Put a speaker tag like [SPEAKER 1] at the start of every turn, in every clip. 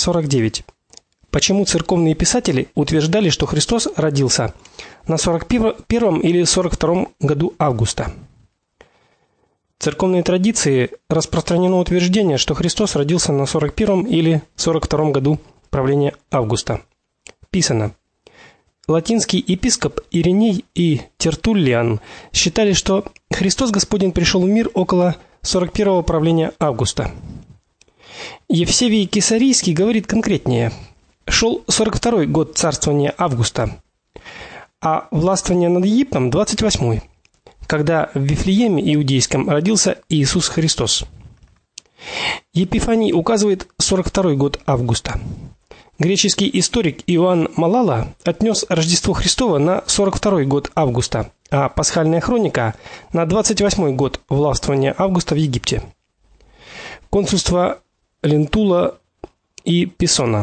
[SPEAKER 1] 49. Почему церковные писатели утверждали, что Христос родился на 41 или 42 году августа? В церковной традиции распространено утверждение, что Христос родился на 41 или 42 году правления Августа. Писано: латинский епископ Ириней и Тертуллиан считали, что Христос Господень пришел в мир около 41-го правления Августа. Евсевий Кесарийский говорит конкретнее: шел 42-й год царствования Августа, а властвование над Египтом 28-й, когда в Вифлееме иудейском родился Иисус Христос. Епифаний указывает 42-й год Августа. Греческий историк Иоанн Малала отнес Рождество Христово на 42-й год Августа, а пасхальная хроника на 28-й год властвования Августа в Египте. Консульство Лентула и Писона.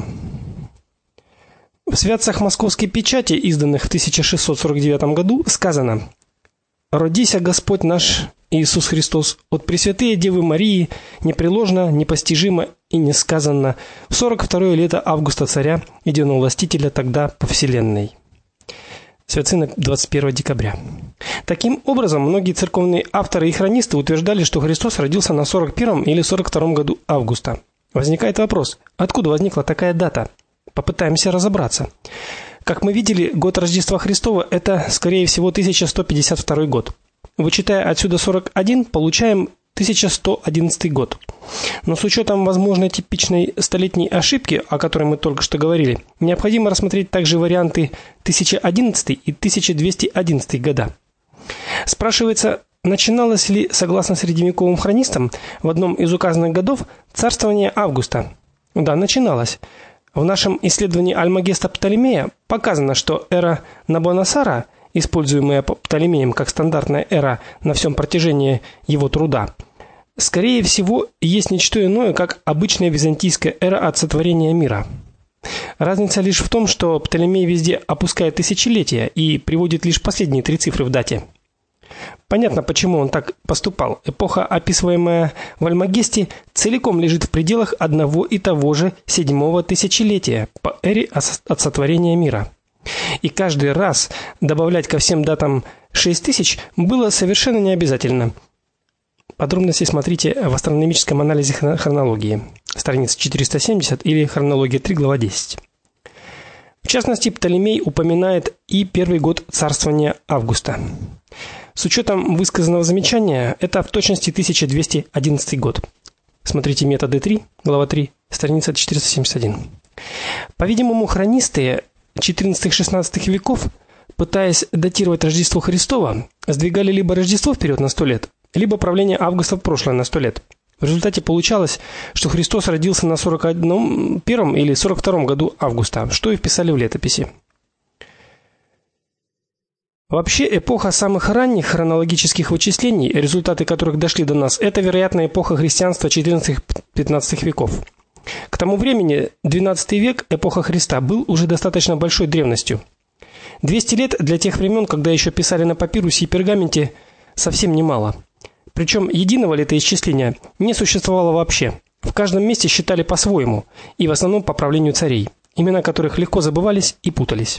[SPEAKER 1] В святцах Московской печати, изданных в 1649 году, сказано: «Родися Господь наш Иисус Христос от Пресвятые Девы Марии, непреложно, непостижимо и несказанно, в 42-е лето Августа царя, единовластителя тогда по вселенной». Святцы 21 декабря. Таким образом, многие церковные авторы и хронисты утверждали, что Христос родился на 41 или 42 году августа. Возникает вопрос: откуда возникла такая дата? Попытаемся разобраться. Как мы видели, год Рождества Христова – это, скорее всего, 1152 год. Вычитая отсюда 41, получаем 1111 год. Но с учетом возможной типичной столетней ошибки, о которой мы только что говорили, необходимо рассмотреть также варианты 1011 и 1211 года. Спрашивается, начиналось ли, согласно средневековым хронистам, в одном из указанных годов царствование Августа? Да, начиналось. В нашем исследовании Альмагеста Птолемея показано, что эра Набоносара, используемая Птолемеем как стандартная эра на всем протяжении его труда, скорее всего, есть не что иное, как обычная византийская эра от сотворения мира. Разница лишь в том, что Птолемей везде опускает тысячелетия и приводит лишь последние 3 цифры в дате. Понятно, почему он так поступал. Эпоха, описываемая в Альмагесте, целиком лежит в пределах одного и того же 7-го тысячелетия по эре от сотворения мира. И каждый раз добавлять ко всем датам 6000 было совершенно не обязательно. Подробности смотрите в астрономическом анализе хронологии, страница 470 или хронология 3, глава 10. В частности, Птолемей упоминает и первый год царствования Августа. С учетом высказанного замечания, это в точности 1211 год. Смотрите методы 3, глава 3, страница 471. По-видимому, хронисты XIV-XVI веков, пытаясь датировать Рождество Христово, сдвигали либо Рождество вперед на 100 лет, либо правление Августа в прошлое на 100 лет. В результате получалось, что Христос родился на 41 или 42 году Августа, что и вписали в летописи. Вообще, эпоха самых ранних хронологических вычислений, результаты которых дошли до нас, это, вероятно, эпоха христианства XIV-XV веков. К тому времени, XII век, эпоха Христа, был уже достаточно большой древностью. 200 лет для тех времен, когда еще писали на папирусе и пергаменте, совсем немало. Причем единого летоисчисления не существовало вообще. В каждом месте считали по-своему, и в основном по правлению царей, имена которых легко забывались и путались.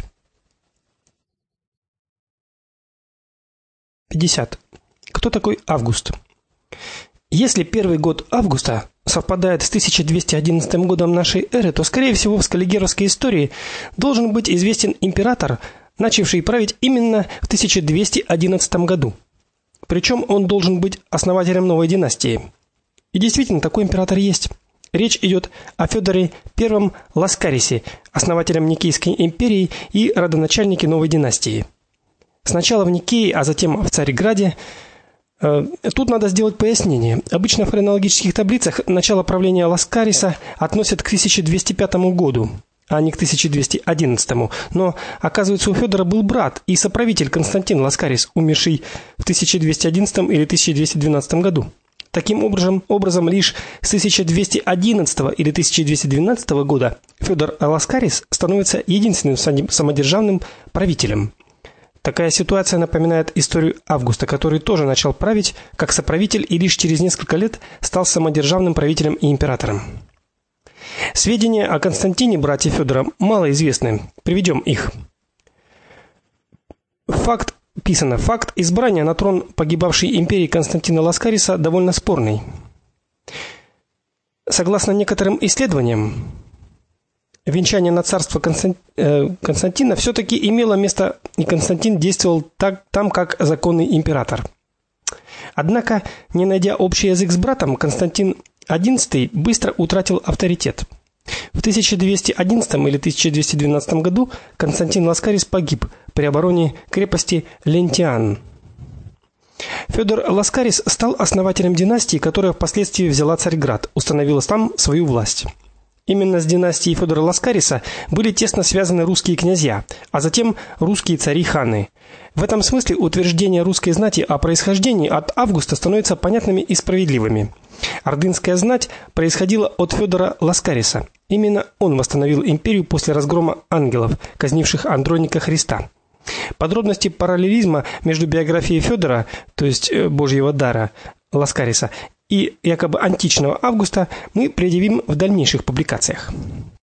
[SPEAKER 1] 50. Кто такой Август? Если первый год Августа совпадает с 1211 годом нашей эры, то, скорее всего, в скаллигеровской истории должен быть известен император, начавший править именно в 1211 году. Причем он должен быть основателем новой династии. И действительно, такой император есть. Речь идет о Фёдоре I Ласкарисе, основателем Никейской империи и родоначальнике новой династии. Сначала в Никее, а затем в Царьграде. Тут надо сделать пояснение. Обычно в хронологических таблицах начало правления Ласкариса относят к 1205 году, а не к 1211. Но, оказывается, у Фёдора был брат и соправитель Константин Ласкарис, умерший в 1211 или 1212 году. Таким образом, лишь с 1211 или 1212 года Фёдор Ласкарис становится единственным самодержавным правителем. Такая ситуация напоминает историю Августа, который тоже начал править как соправитель и лишь через несколько лет стал самодержавным правителем и императором. Сведения о Константине, брате Федора, мало известны. Приведем их. Факт избрания на трон погибавшей империи Константина Ласкариса довольно спорный. Согласно некоторым исследованиям, венчание на царство Константина все-таки имело место, и Константин действовал там как законный император. Однако, не найдя общий язык с братом, Константин XI быстро утратил авторитет. В 1211 или 1212 году Константин Ласкарис погиб при обороне крепости Лентиан. Федор Ласкарис стал основателем династии, которая впоследствии взяла Царьград, установила там свою власть. Именно с династией Федора Ласкариса были тесно связаны русские князья, а затем русские цари-ханы. В этом смысле утверждения русской знати о происхождении от Августа становятся понятными и справедливыми. Ордынская знать происходила от Федора Ласкариса. Именно он восстановил империю после разгрома ангелов, казнивших Андроника Христа. Подробности параллелизма между биографией Федора, то есть Божьего дара Ласкариса, и якобы античного Августа мы предъявим в дальнейших публикациях.